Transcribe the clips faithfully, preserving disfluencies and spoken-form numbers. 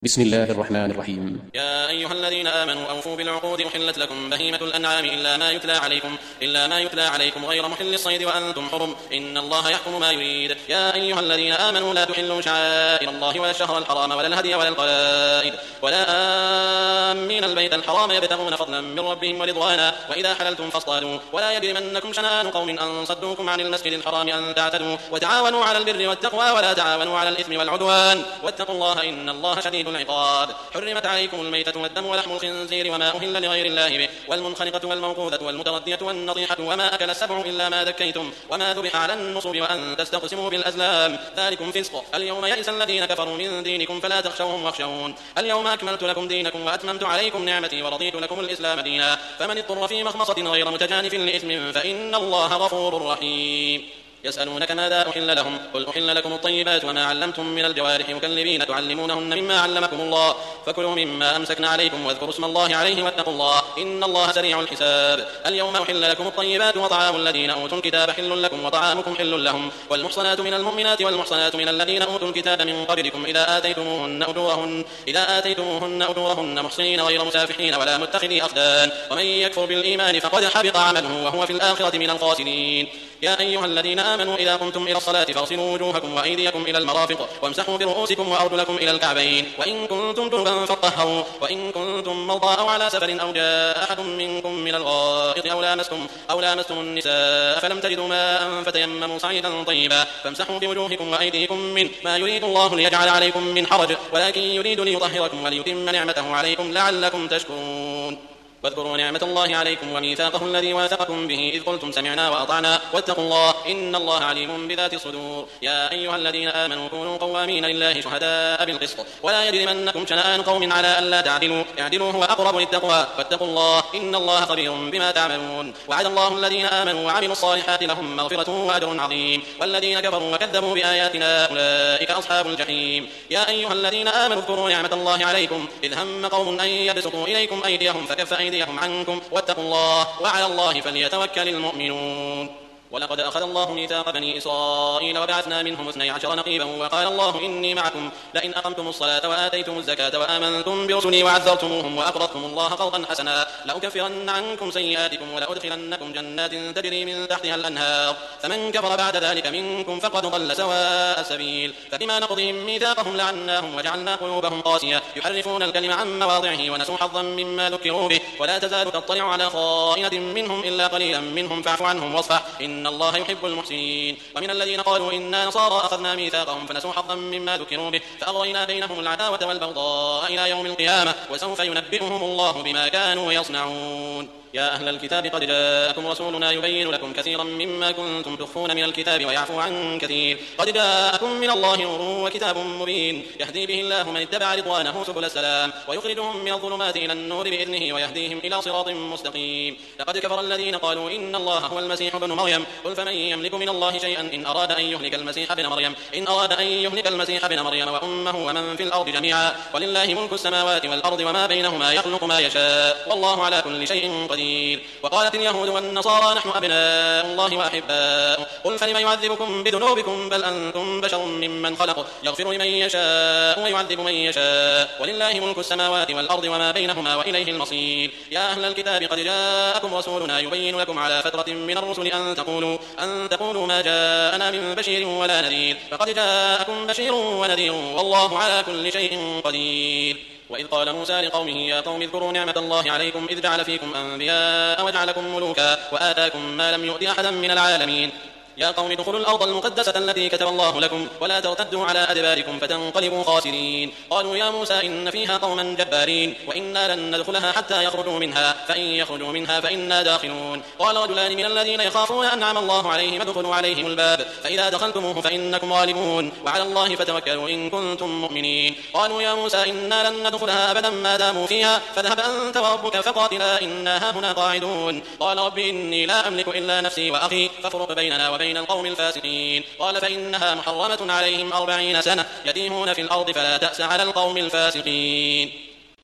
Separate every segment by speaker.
Speaker 1: بسم الله الرحمن الرحيم.
Speaker 2: يا أيها الذين آمنوا أوفوا بالعقود أحلت لكم بهيمة الأنعام إلا ما يتلى عليكم إلا ما يتلى عليكم غير محل الصيد وأنتم حرم إن الله يحكم ما يريد. يا أيها الذين آمنوا لا تحلوا شعائر الله ولا الشهر الحرام ولا الهدي ولا القلائد ولا آمين البيت الحرام يبتغون فضلا من ربهم ورضوانا وإذا حللتم فاصطادوا ولا يجرمنكم شنآن قوم أن صدوكم عن المسجد الحرام أن تعتدوا وتعاونوا على البر والتقوى ولا تعاونوا على الإثم والعدوان واتقوا الله إن الله شديد العقاب. حرمت عليكم الميتة والدم ولحم الخنزير وما أهل لغير الله به والمنخنقة والموقوذة والمتردية والنطيحة وما أكل السبع إلا ما ذكيتم وما ذبح على النصب وأن تستقسموا بالأزلام ذلكم فسق. اليوم يئس الذين كفروا من دينكم فلا تخشوهم واخشون. اليوم أكملت لكم دينكم وأتممت عليكم نعمتي ورضيت لكم الإسلام دينا فمن اضطر في مخمصة غير متجانف لإثم فإن الله غفور رحيم. يسألونك ماذا أحل لهم قل أحل لكم الطيبات وما علمتم من الجوارح مكلبين تعلمونهن مما علمكم الله فكلوا مما أمسكن عليكم واذكروا اسم الله عليه واتقوا الله إن الله سريع الحساب. اليوم أحل لكم الطيبات وطعام الذين أوتوا الكتاب حل لكم وطعامكم حل لهم والمحصنات من المؤمنات والمحصنات من الذين أوتوا الكتاب من قبلكم إذا آتيتموهن أجورهن إذا آتيتموهن أجورهن محصنين غير مسافحين ولا متخذي أخدان ومن يكفر بالإيمان فقد حبط عمله وهو في الآخرة من الخاسرين. يا أيها الذين آمنوا إذا قمتم إلى الصلاة فاغسلوا وجوهكم وأيديكم إلى المرافق وامسحوا برؤوسكم وأرجلكم إلى الكعبين وإن كنتم جنبا فاطهروا وإن كنتم مرضى أو على سفر أو جاء أحد منكم من الغائط أو لامستم أو لامستم النساء فلم تجدوا ماء فتيمموا صعيدا طيبا فامسحوا بوجوهكم وأيديكم منه ما يريد الله ليجعل عليكم من حرج ولكن يريد ليطهركم وليتم نعمته عليكم لعلكم تشكرون. واذكروا نعمة الله عليكم وميثاقه الذي واثقكم به إذ قلتم سمعنا وأطعنا واتقوا الله إن الله عليم بذات الصدور. يا أيها الذين آمنوا كونوا قوامين لله شهداء بالقسط ولا يجرمنكم شنآن قوم على ألا تعدلوا اعدلوا هو أقرب للتقوى واتقوا الله إن الله خبير بما تعملون. وعد الله الذين آمنوا وعملوا الصالحات لهم مغفرة وأجر عظيم والذين كفروا وكذبوا بآياتنا أولئك أصحاب الجحيم. يا أيها الذين آمنوا اذكروا نعمة الله عليكم إذ هم قوم أن يبسطوا إليكم أيديهم فكف أيديهم عنكم واتقوا الله وعلى الله فليتوكل المؤمنون. ولقد أخذ الله ميثاق بني إسرائيل وبعثنا منهم اثني عشر نقيبا وقال الله إني معكم لئن أقمتم الصلاة وآتيتم الزكاة وآمنتم برسلي وعزرتموهم وأقرضتم الله قرضا حسنا لأكفرن عنكم سيئاتكم ولأدخلنكم جنات تجري من تحتها الأنهار فمن كفر بعد ذلك منكم فقد ضل سواء السبيل. فبما نقضهم ميثاقهم لعناهم وجعلنا قلوبهم قاسية يحرفون الكلم عن مواضعه ونسوا حظا مما ذكروا به ولا تزال تطلع على خائنة منهم إلا قليلا منهم فاعف عنهم واصفح إن الله يحب المحسنين. ومن الذين قالوا إنا نصارى أخذنا ميثاقهم فنسوا حظا مما ذكروا به فأغرينا بينهم العداوة والبغضاء إلى يوم القيامة وسوف ينبئهم الله بما كانوا يصنعون. يا أهل الكتاب قد جاءكم رسولنا يبين لكم كثيرا مما كنتم تخفون من الكتاب ويعفو عن كثير قد جاءكم من الله نور وكتاب مبين يهدي به الله من اتبع رضوانه سبل السلام ويخرجهم من الظلمات إلى النور بإذنه ويهديهم إلى صراط مستقيم. لقد كفر الذين قالوا إن الله هو المسيح ابن مريم قل فمن يملك من الله شيئا إن أراد أن يهلك المسيح ابن مريم إن أراد أن يهلك المسيح ابن مريم وأمه ومن في الأرض جميعا ولله ملك السماوات والأرض وما بينهما يخلق ما يشاء والله على كل شيء قدير. وقالت اليهود والنصارى نحن أبناء الله وأحباؤه قل فلم يعذبكم بذنوبكم بل أنتم بشر ممن خلق يغفر لمن يشاء ويعذب من يشاء ولله ملك السماوات والأرض وما بينهما وإليه المصير. يا أهل الكتاب قد جاءكم رسولنا يبين لكم على فترة من الرسل أن تقولوا أن تقولوا ما جاءنا من بشير ولا نذير فقد جاءكم بشير ونذير والله على كل شيء قدير. وإذ قال موسى لقومه يا قوم اذكروا نعمة الله عليكم إذ جعل فيكم أنبياء وجعلكم ملوكا وآتاكم ما لم يؤت أحدا من العالمين. يا قوم ادخلوا الأرض المقدسة التي كتب الله لكم ولا ترتدوا على أدباركم فتنقلبوا خاسرين. قالوا يا موسى إن فيها قوما جبارين وإنا لن ندخلها حتى يخرجوا منها فإن يخرجوا منها فإنا داخلون. قال رجلان من الذين يخافون أنعم الله عليهم ادخلوا عليهم الباب فإذا دخلتموه فإنكم غالبون وعلى الله فتوكلوا إن كنتم مؤمنين. قالوا يا موسى إنا لن ندخلها أبدا ما داموا فيها فاذهب أنت وربك فقاتلا إنا هاهنا قاعدون. قال رب إني لا أملك إلا نفسي وأخي فافرق بيننا وبين بين القوم الفاسقين. قال فإنها محرمة عليهم أربعين سنة يتيهون في الأرض فلا تأس على القوم الفاسقين.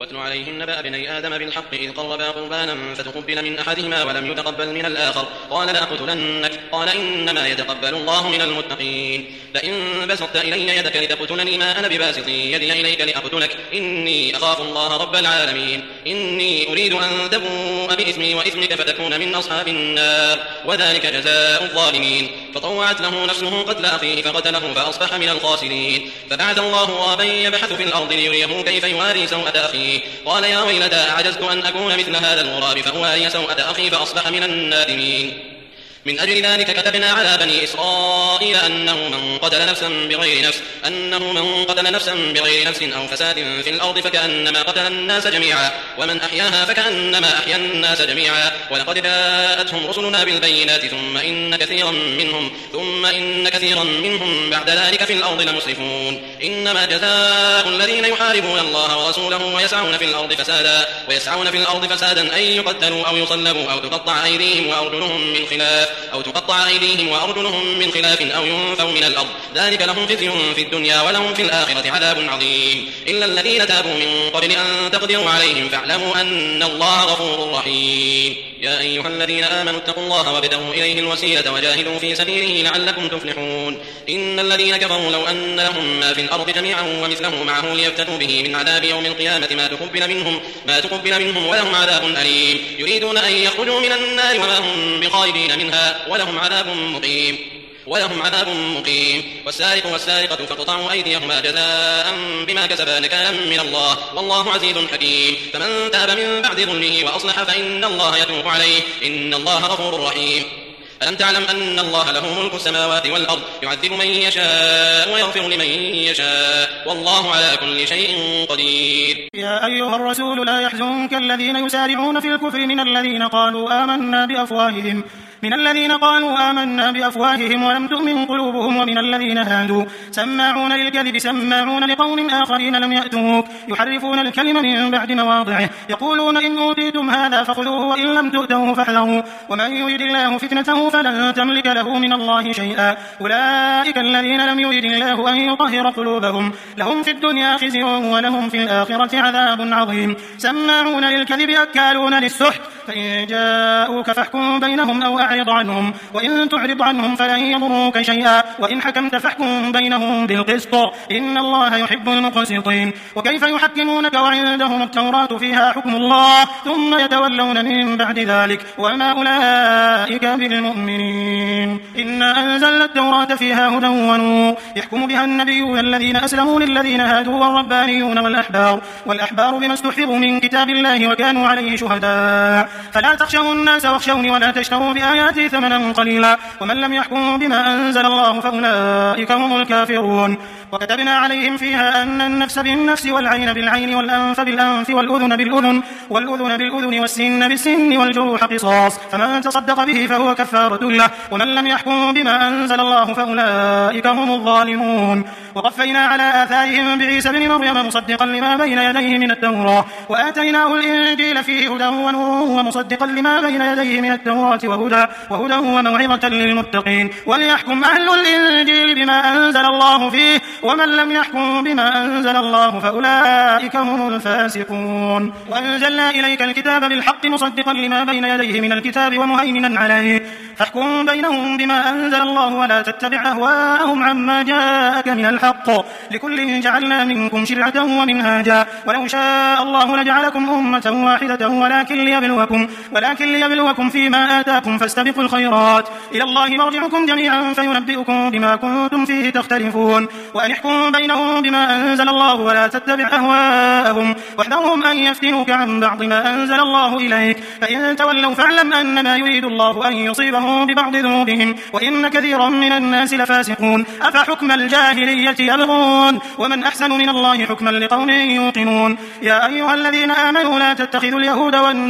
Speaker 2: واتل عليهم نبأ ابني آدم بالحق إذ قربا قربانا فتقبل من أحدهما ولم يتقبل من الآخر قال لأقتلنك قال إنما يتقبل الله من المتقين لئن بسطت إلي يدك لتقتلني ما أنا بباسط يدي إليك لأقتلك إني أخاف الله رب العالمين إني أريد أن تبوء بإثمي وإثمك فتكون من أصحاب النار وذلك جزاء الظالمين فطوعت له نفسه قتل أخيه فقتله فأصبح من الخاسرين فبعث الله غرابا يبحث في الأرض ليريه كيف يواري سوءة أخيه قال يا ويلتى أعجزت أن أكون مثل هذا الغراب فأواري سوءة أخي فأصبح من النادمين من أجل ذلك كتبنا على بني إسرائيل أنه من قتل نفسا بغير نفس أنه من قتل نفسا بغير نفس أو فساد في الأرض فكأنما قتل الناس جميعا ومن أحياها فكأنما أحيا الناس جميعا ولقد جاءتهم رسلنا بالبينات ثم إن كثيرا منهم ثم إن كثيرا منهم بعد ذلك في الأرض لمسرفون إنما جزاء الذين يحاربون الله ورسوله ويسعون في الأرض فسادا ويسعون في الأرض فسادا أن يقتلوا أو يصلبوا أو تقطع أيديهم وأرجلهم من خلاف أو تقطع أيديهم وأرجلهم من خلاف أو ينفوا من الأرض ذلك لهم خزي في الدنيا ولهم في الآخرة عذاب عظيم إلا الذين تابوا من قبل أن تقدروا عليهم فاعلموا أن الله غفور رحيم يا أيها الذين آمنوا اتقوا الله وابتغوا إليه الوسيلة وجاهدوا في سبيله لعلكم تفلحون إن الذين كفروا لو أن لهم ما في الأرض جميعا ومثله معه ليفتدوا به من عذاب يوم القيامة ما تقبل منهم ما تقبل منهم ولهم عذاب أليم يريدون أن يخرجوا من النار وما هم بخارجين منها ولهم عذاب مقيم ولهم عذاب مقيم والسارق والسارقة فاقطعوا أيديهما جزاء بما كسبا نكالا من الله والله عزيز حكيم فمن تاب من بعد ظلمه وأصلح فإن الله يتوب عليه إن الله غفور رحيم ألم تعلم أن الله له ملك السماوات والأرض يعذب من يشاء ويغفر لمن يشاء والله على كل شيء قدير
Speaker 1: يا أيها الرسول لا يحزنك الذين يسارعون في الكفر من الذين قالوا آمنا بأفواههم من الذين قالوا آمنا بأفواههم ولم تؤمن قلوبهم ومن الذين هادوا سماعون للكذب سماعون لقوم آخرين لم يأتوك يحرفون الكلم من بعد مواضعه يقولون إن أوتيتم هذا فخذوه وإن لم تؤتوه فاحذروا ومن يريد الله فتنته فلن تملك له من الله شيئا أولئك الذين لم يريد الله أن يطهر قلوبهم لهم في الدنيا خزي ولهم في الآخرة عذاب عظيم سماعون للكذب أكالون للسحت فإن جاءوك فاحكم بينهم أو أعرض عنهم وإن تعرض عنهم فلن يضروك شيئا وإن حكمت فاحكم بينهم بالقسط إن الله يحب المقسطين وكيف يحكمونك وعندهم التوراة فيها حكم الله ثم يتولون من بعد ذلك وما أولئك بالمؤمنين إنا أنزلنا التوراة فيها هدى ونور يحكم بها النبيون الذين أسلموا للذين هادوا والربانيون والأحبار والأحبار بما استحفظوا من كتاب الله وكانوا عليه شهداء فلا تخشوا الناس واخشوني ولا تشتروا بآياتي ثمنا قليلا ومن لم يحكم بما أنزل الله فأولئك هم الكافرون وكتبنا عليهم فيها أن النفس بالنفس والعين بالعين والأنف بالأنف والأذن بالأذن والأذن بالأذن والسن بالسن والجروح قصاص فمن تصدق به فهو كفارة له ومن لم يحكم بما أنزل الله فأولئك هم الظالمون وقفينا على آثارهم بعيسى بن مريم مصدقا لما بين يديه من التوراة وآتيناه الإنجيل فيه هدى ونور ومصدقا لما بين يديه من التوراة وهدى وهدى وموعظة للمتقين وليحكم أهل الإنجيل بما أنزل الله فيه ومن لم يحكم بما أنزل الله فأولئك هم الفاسقون وأنزلنا إليك الكتاب بالحق مصدقا لما بين يديه من الكتاب ومهيمنا عليه فاحكم بينهم بما أنزل الله ولا تتبع أهواءهم عما جاءك من الحق لكل جعلنا منكم شرعة ومنهاجا ولو شاء الله لجعلكم أمة واحدة ولكن ليبلوكم, ولكن ليبلوكم فيما آتاكم فاستبقوا الخيرات إلى الله مرجعكم جميعا فينبئكم بما كنتم فيه تختلفون وأن احكم بينهم بما أنزل الله ولا تتبع أهواءهم واحذرهم أن يفتنوك عن بعض ما أنزل الله إليك فإن تولوا فاعلم أنما يريد الله أن يصيبهم ببعض ذنوبهم وإن كثيرا من الناس لفاسقون أفحكم الجاهلية يبغون ومن أحسن من الله حكما لقوم يوقنون يا أيها الذين آمنوا لا تتخذوا اليهود والنصارى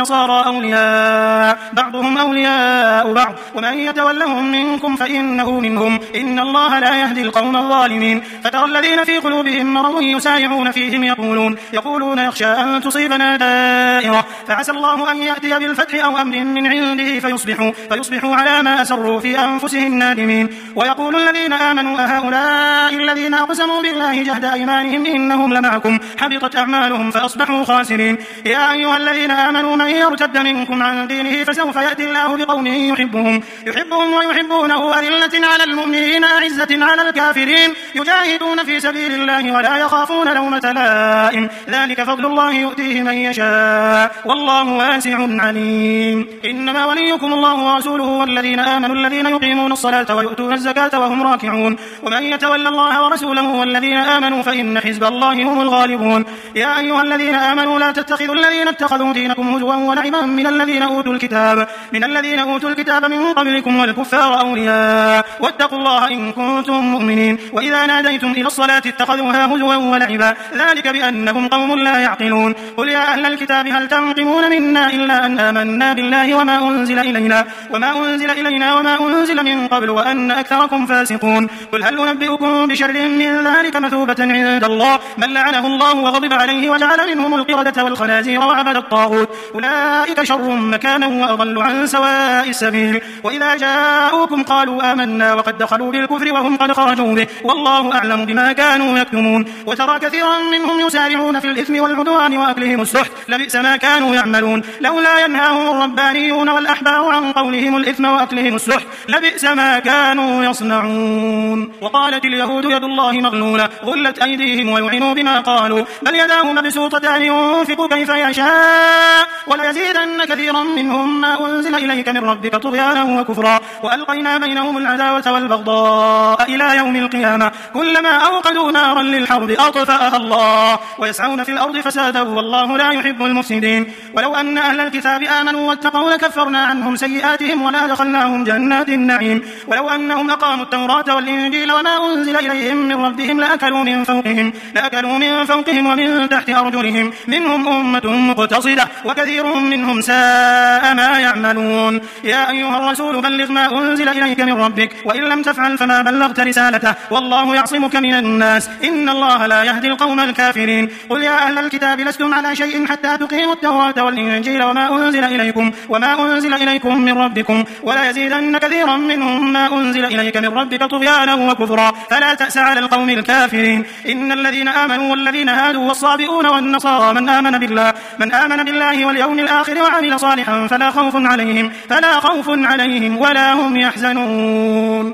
Speaker 1: أولياء بعضهم أولياء بعض ومن يتولهم منكم فإنه منهم إن الله لا يهدي القوم الظالمين فترى الذين في قلوبهم مرض يسارعون فيهم يقولون يقولون يخشى أن تصيبنا دائرة فعسى الله أن يأتي بالفتح أو أمر من عنده فيصبحوا, فيصبحوا على ما أسروا في أنفسهم نادمين ويقول الذين آمنوا أهؤلاء الذين أقسموا بالله جهد أيمانهم إنهم لمعكم حبطت أعمالهم فأصبحوا خاسرين يا أيها الذين آمنوا من يرتد منكم عن دينه فسوف يأتي الله بقوم يحبهم, يحبهم ويحبونه أذلة على المؤمنين أعزة على الكافرين يجاهدون في سبيل الله ولا يخافون لومة لائم ذلك فضل الله يؤتيه من يشاء والله واسع عليم إنما وليكم الله ورسوله والذين آمنوا الذين يقيمون الصلاة ويؤتون الزكاة وهم راكعون ومن يتولى الله ورسوله والذين آمنوا فإن حزب الله هم الغالبون يا أيها الذين آمنوا لا تتخذوا الذين اتخذوا دينكم هزوا ولعبا من الذين أوتوا الكتاب من الذين أوتوا الكتاب من قبلكم والكفار أولياء واتقوا الله إن كنتم مؤمنين وإذا ناديتم إلى الصلاة اتخذوها هزوا ولعبا ذلك بأنهم قوم لا يعقلون قل يا أهل الكتاب هل تنقمون منا إلا أن آمنا بالله وما أنزل إلينا وما أنزل إلينا وما أنزل من قبل وأن أكثركم فاسقون قل هل أنبئكم بشر من ذلك مثوبة عند الله من لعنه الله وغضب عليه وجعل منهم القردة والخنازير وعبد الطاغوت أولئك شر مكانا وأضل عن سواء السبيل وإذا جاءوكم قالوا آمنا وقد دخلوا بالكفر وهم قد خرجوا به والله أعلم بما كانوا يكتمون وترى كثيرا منهم يسارعون في الإثم والعدوان وأكلهم السحت لبئس ما كانوا يعملون لولا ينهاهم الربانيون والأحبار عن قولهم الإثم وأكلهم السحت لبئس ما كانوا يصنعون وقالت اليهود يد الله مغلولة غلت أيديهم ويعنوا بما قالوا بل يداه مبسوطتان ينفق كيف يشاء وليزيدن كثيرا منهم ما أنزل إليك من ربك طغيانا وكفرا وألقينا بينهم العداوة والبغضاء إلى يوم القيامة كلما أوقدوا نارا للحرب أطفأها الله ويسعون في الأرض فسادا والله لا يحب المفسدين ولو أن أهل الكتاب آمنوا واتقوا لكفرنا عنهم سيئاتهم ولا دخلناهم جنات النعيم ولو أنهم أقاموا التوراة والإنجيل وما أنزل إليهم من ربهم لأكلوا من فوقهم لأكلوا من فوقهم ومن تحت أرجلهم منهم أمة مقتصدة وكثير منهم ساء ما يعملون يا أيها الرسول بلغ ما أنزل إليك من ربك وإن لم تفعل فما بلغت رسالته والله يعصمك من الناس إن الله لا يهدي القوم الكافرين قل يا أهل الكتاب لستم على شيء حتى تقيموا التوراة والإنجيل وما أنزل إليكم وما أنزل إليكم من ربكم ولا يزيدن كثيرا منهم ما أنزل إليك من ربك طغيانا وكفرا فلا تأس على القوم الكافرين إن الذين آمنوا والذين هادوا والصابئون والنصارى من آمن بالله من آمن بالله واليوم الآخر وعمل صالحا فلا خوف عليهم فلا خوف عليهم ولا هم يحزنون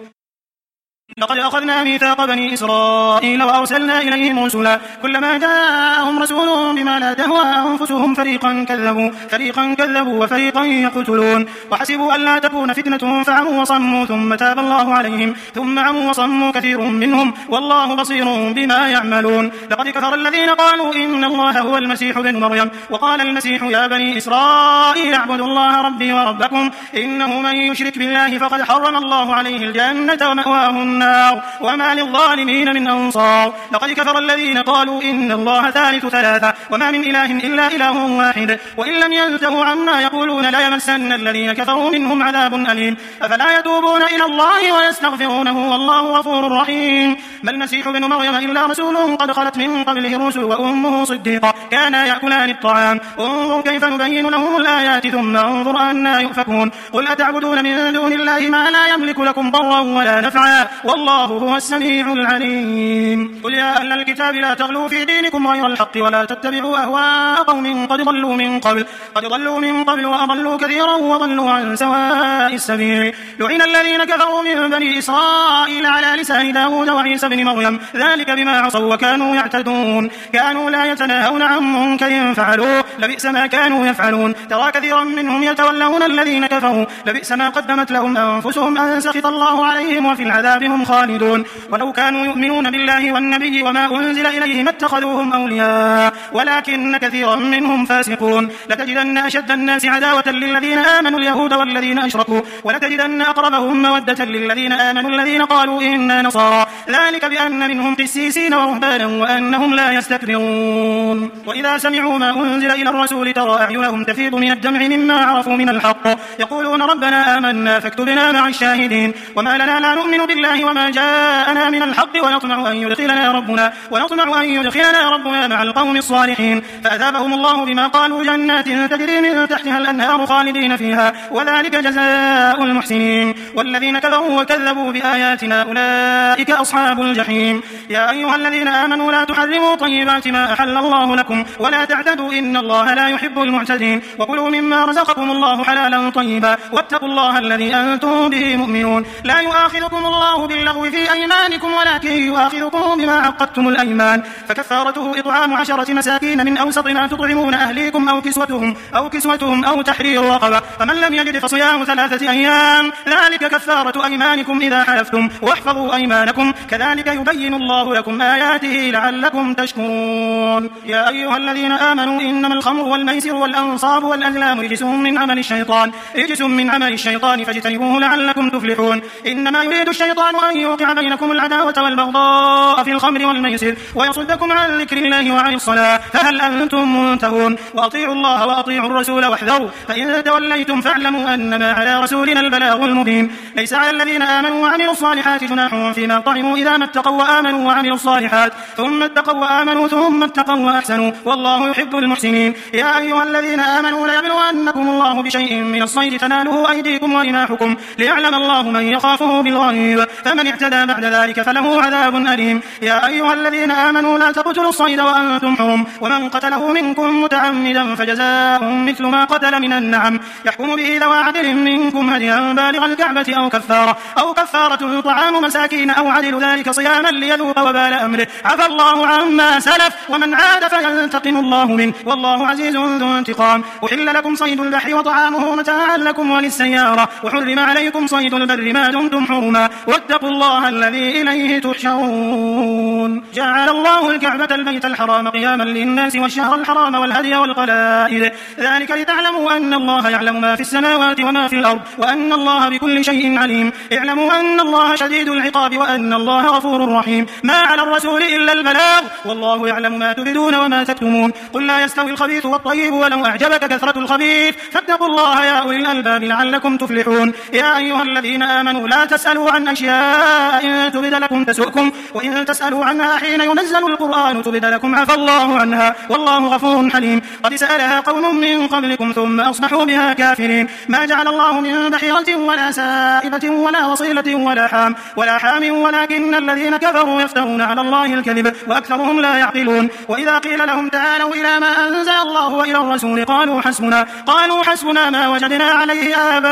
Speaker 1: لقد أخذنا ميثاق بني إسرائيل وأرسلنا إليهم رسلا كلما جاءهم رسول بما لا تهوى أنفسهم فريقا كذبوا فريقا كذبوا وفريقا يقتلون وحسبوا أن لا تكون فتنة فعموا وصموا ثم تاب الله عليهم ثم عموا وصموا كثير منهم والله بصير بما يعملون لقد كفر الذين قالوا إن الله هو المسيح بن مريم وقال المسيح يا بني إسرائيل اعبدوا الله ربي وربكم إنه من يشرك بالله فقد حرم الله عليه الجنة ومأواه النار وما للظالمين من أنصار لقد كفر الذين قالوا إن الله ثالث ثلاثة وما من إله إلا إله واحد وإن لم ينتهوا عما يقولون لا يمسن الذين كفروا منهم عذاب أليم أفلا يتوبون إلى الله ويستغفرونه والله غفور رحيم ما المسيح بن مريم إلا رسول قد خلت من قبله الرسل وأمه صديقة كانا يأكلان الطعام انظر كيف نبين لهم الآيات ثم انظر أنا يؤفكون قل أتعبدون من دون الله ما لا يملك لكم ضرا ولا نفعا والله هو السميع العليم قل يا أهل الكتاب لا تغلوا في دينكم غير الحق ولا تتبعوا أهواء قوم قد ضلوا من قبل قد ضلوا من قبل وأضلوا كثيرا وضلوا عن سواء السبيل لعن الذين كفروا من بني إسرائيل على لسان داود وعيسى بن مريم ذلك بما عصوا وكانوا يعتدون كانوا لا يتناهون عن منكر فعلوه لبئس ما كانوا يفعلون ترى كثيرا منهم يتولون الذين كفروا لبئس ما قدمت لهم أنفسهم أن سخط الله عليهم وفي العذاب هم خالدون ولو كانوا يؤمنون بالله والنبي وما أنزل إليه ما اتخذوهم أولياء ولكن كثيرا منهم فاسقون. لتجدن أشد الناس عداوة للذين آمنوا اليهود والذين أشركوا ولتجدن أقربهم مودة للذين آمنوا الذين قالوا إنا نصارى ذلك بأن منهم قسيسين ورهبانا وأنهم لا يستكبرون. وإذا سمعوا ما أنزل إلى الرسول ترى أعينهم تفيض من الدمع مما عرفوا من الحق يقولون ربنا آمنا فاكتبنا مع الشاهدين. وما لنا لا نؤمن بالله وما جاءنا من الحق ونطمع أن يدخلنا ربنا ونطمع أن يدخلنا ربنا مع القوم الصالحين فأثابهم الله بما قالوا جنات تجري من تحتها الأنهار خالدين فيها وذلك جزاء المحسنين. والذين كفروا وكذبوا بآياتنا أولئك أصحاب الجحيم. يا أيها الذين آمنوا لا تحرموا طيبات ما أحل الله لكم ولا تعتدوا إن الله لا يحب المعتدين. وكلوا مما رزقكم الله حلالا طيبا واتقوا الله الذي أنتم به مؤمنون. لا يؤاخذكم الله باللغو في أيمانكم ولكن يؤاخذكم بما عقدتم الأيمان فكفارته إطعام عشرة مساكين من أوسط ما تطعمون أهليكم أو كسوتهم أو كسوتهم أو تحرير رقبة فمن لم يجد فصيام ثلاثة أيام ذلك كفارة أيمانكم إذا حلفتم واحفظوا أيمانكم كذلك يبين الله لكم آياته لعلكم تشكرون. يا أيها الذين آمنوا إنما الخمر والميسر والأنصاب والأزلام رجس من عمل الشيطان رجس من عمل الشيطان فاجتنبوه لعلكم تفلحون. إنما يريد الشيطان أن يوقع بينكم العداوة والبغضاء في الخمر والميسر ويصدكم عن ذكر الله وعن الصلاة فهل أنتم منتهون. وأطيعوا الله وأطيعوا الرسول واحذروا فإن توليتم فاعلموا أنما على رسولنا البلاغ المبين. ليس على الذين آمنوا وعملوا الصالحات جناح فيما طعموا إذا ما اتقوا وآمنوا وعملوا الصالحات ثم اتقوا وآمنوا ثم اتقوا وأحسنوا والله يحب المحسنين. يا أيها الذين آمنوا ليبلونكم الله بشيء من الصيد تناله أيديكم ورماحكم ليعلم الله من يخافه بالغيب فمن اعتدى بعد ذلك فله عذاب أليم. يا أيها الذين آمنوا لا تقتلوا الصيد وأنتم حرم ومن قتله منكم متعمدا فجزاء مثل ما قتل من النعم يحكم به ذوى عدل منكم هديا بالغ الكعبة أو كفارة أو كفارة طعام مساكين أو عدل ذلك صياما ليذوق وبال أمره عفى الله عما سلف ومن عاد فينتقم الله منه والله عزيز ذو انتقام. أحل لكم صيد البحر وطعامه متاعا لكم وللسيارة وحرم عليكم صيد البر ما دمتم حرما واتقوا الله الذي إليه تحشرون. جعل الله الكعبة البيت الحرام قياما للناس والشهر الحرام والهدي والقلائد ذلك لتعلموا أن الله يعلم ما في السماوات وما في الأرض وأن الله بكل شيء عليم. اعلموا أن الله شديد العقاب وأن الله غفور رحيم. ما على الرسول إلا البلاغ والله يعلم ما تبدون وما تكتمون. قل لا يستوي الخبيث والطيب ولو أعجبك كثرة الخبيث فاتقوا الله يا أولي الألباب لعلكم تفلحون. يا أيها الذين آمنوا لا تسألوا عن أشياء إن تبد لكم تسؤكم وإن تسألوا عنها حين ينزل القرآن تبد لكم عفى الله عنها والله غفور حليم. قد سألها قوم من قبلكم ثم أصبحوا بها كافرين. ما جعل الله من بحيرة ولا سائبة ولا وصيلة ولا حام ولا حام ولكن الذين كفروا يفترون على الله الكذب وأكثرهم لا يعقلون. وإذا قيل لهم تعالوا إلى ما أنزل الله وإلى الرسول قالوا حسبنا قالوا حسبنا ما وجدنا عليه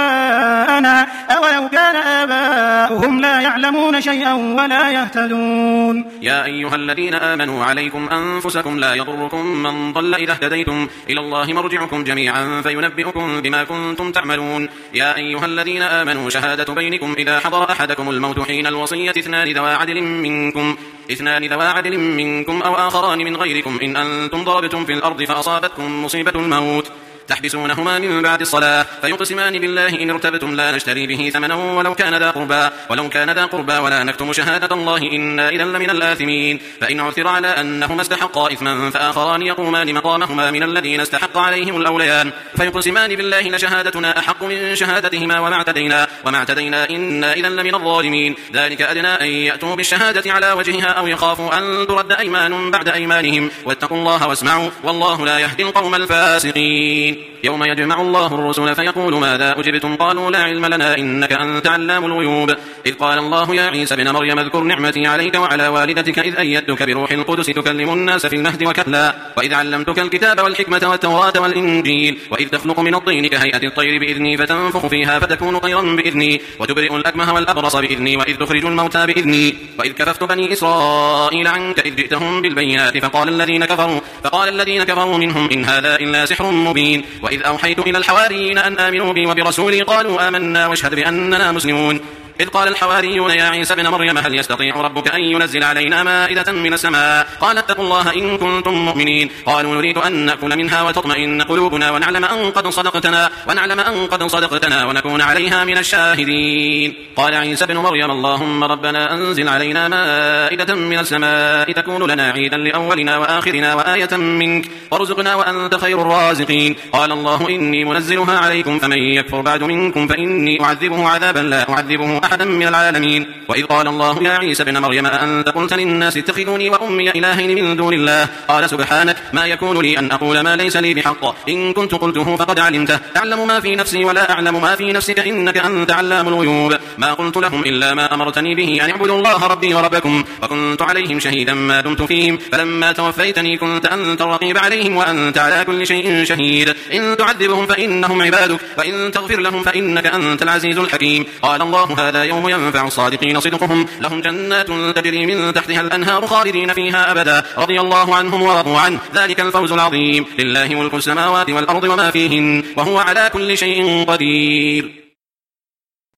Speaker 1: آباءنا أولو كان آباؤهم لا يعلمون شيئا ولا يهتدون.
Speaker 2: يا أيها الذين آمنوا عليكم أنفسكم لا يضركم من ضل إذا اهتديتم إلى الله مرجعكم جميعا فينبئكم بما كنتم تعملون. يا أيها الذين آمنوا شهادة بينكم إذا حضر أحدكم الموت حين الوصية اثنان ذوى عدل منكم اثنان ذوى عدل منكم أو آخران من غيركم إن أنتم ضربتم في الأرض فأصابتكم مصيبة الموت تحبسونهما من بعد الصلاة فيقسمان بالله إن ارتبتم لا نشتري به ثمنا ولو كان ذا قربى ولو كان ذا قربى ولا نكتم شهادة الله إنا إذا لمن الآثمين. فإن عثر على أنهما استحقا إثما فآخران يقومان مقامهما من الذين استحق عليهم الأوليان فيقسمان بالله لشهادتنا أحق من شهادتهما وما اعتدينا وما اعتدينا إنا إذا لمن الظالمين. ذلك أدنى أن يأتوا بالشهادة على وجهها أو يخافوا أن ترد أيمان بعد أيمانهم واتقوا الله واسمعوا والله لا يهدي القوم الفاسقين. يوم يجمع الله الرسل فيقول ماذا أجبتم قالوا لا علم لنا إنك أنت علام الغيوب. إذ قال الله يا عيسى ابن مريم اذكر نعمتي عليك وعلى والدتك إذ أيدتك بروح القدس تكلم الناس في المهد وكهلا وإذ علمتك الكتاب والحكمة والتوراة والإنجيل وإذ تخلق من الطين كهيئة الطير بإذني فتنفخ فيها فتكون طيرا بإذني وتبرئ الأكمه والأبرص بإذني وإذ تخرج الموتى بإذني وإذ كففت بني إسرائيل عنك إذ جئتهم بالبينات فقال الذين كفروا فقال الذين كفروا منهم إن هذا إلا سحر مبين. وإذ أوحيت إلى الحواريين أن آمنوا بي وبرسولي قالوا آمنا واشهد بأننا مسلمون. إذ قال الحواريون يا عيسى ابن مريم هل يستطيع ربك أن ينزل علينا مائدة من السماء قال اتقوا الله إن كنتم مؤمنين قالوا نريد أن نأكل منها وتطمئن قلوبنا ونعلم أن قد صدقتنا ونعلم أن قد صدقتنا ونكون عليها من الشاهدين قال عيسى ابن مريم اللهم ربنا أنزل علينا مائدة من السماء تكون لنا عيدا لأولنا وآخرنا وآية منك وارزقنا وأنت خير الرازقين قال الله إني منزلها عليكم فمن يكفر بعد منكم فإني أعذبه عذابا لا أعذبه أحدا من العالمين وإذ قال الله يا عيسى ابن مريم أأنت قلت للناس اتخذوني وأمي إلهين من دون الله قال سبحانك ما يكون لي أن أقول ما ليس لي بحق إن كنت قلته فقد علمته تعلم ما في نفسي ولا أعلم ما في نفسك إنك أنت علام الغيوب ما قلت لهم إلا ما أمرتني به أن اعبدوا الله ربي وربكم وكنت عليهم شهيدا ما دمت فيهم فلما توفيتني كنت أنت الرقيب عليهم وأنت على كل شيء شهيد إن تعذبهم فإنهم عبادك وإن تغفر لهم فإنك أنت العزيز الحكيم قال الله هذا يوم ينفع الصادقين صدقهم لهم جنات تجري من تحتها الأنهار خالدين فيها أبدا رضي الله عنهم ورضوا عنه ذلك الفوز العظيم لله ملك السماوات والأرض وما فيهن وهو على كل شيء قدير.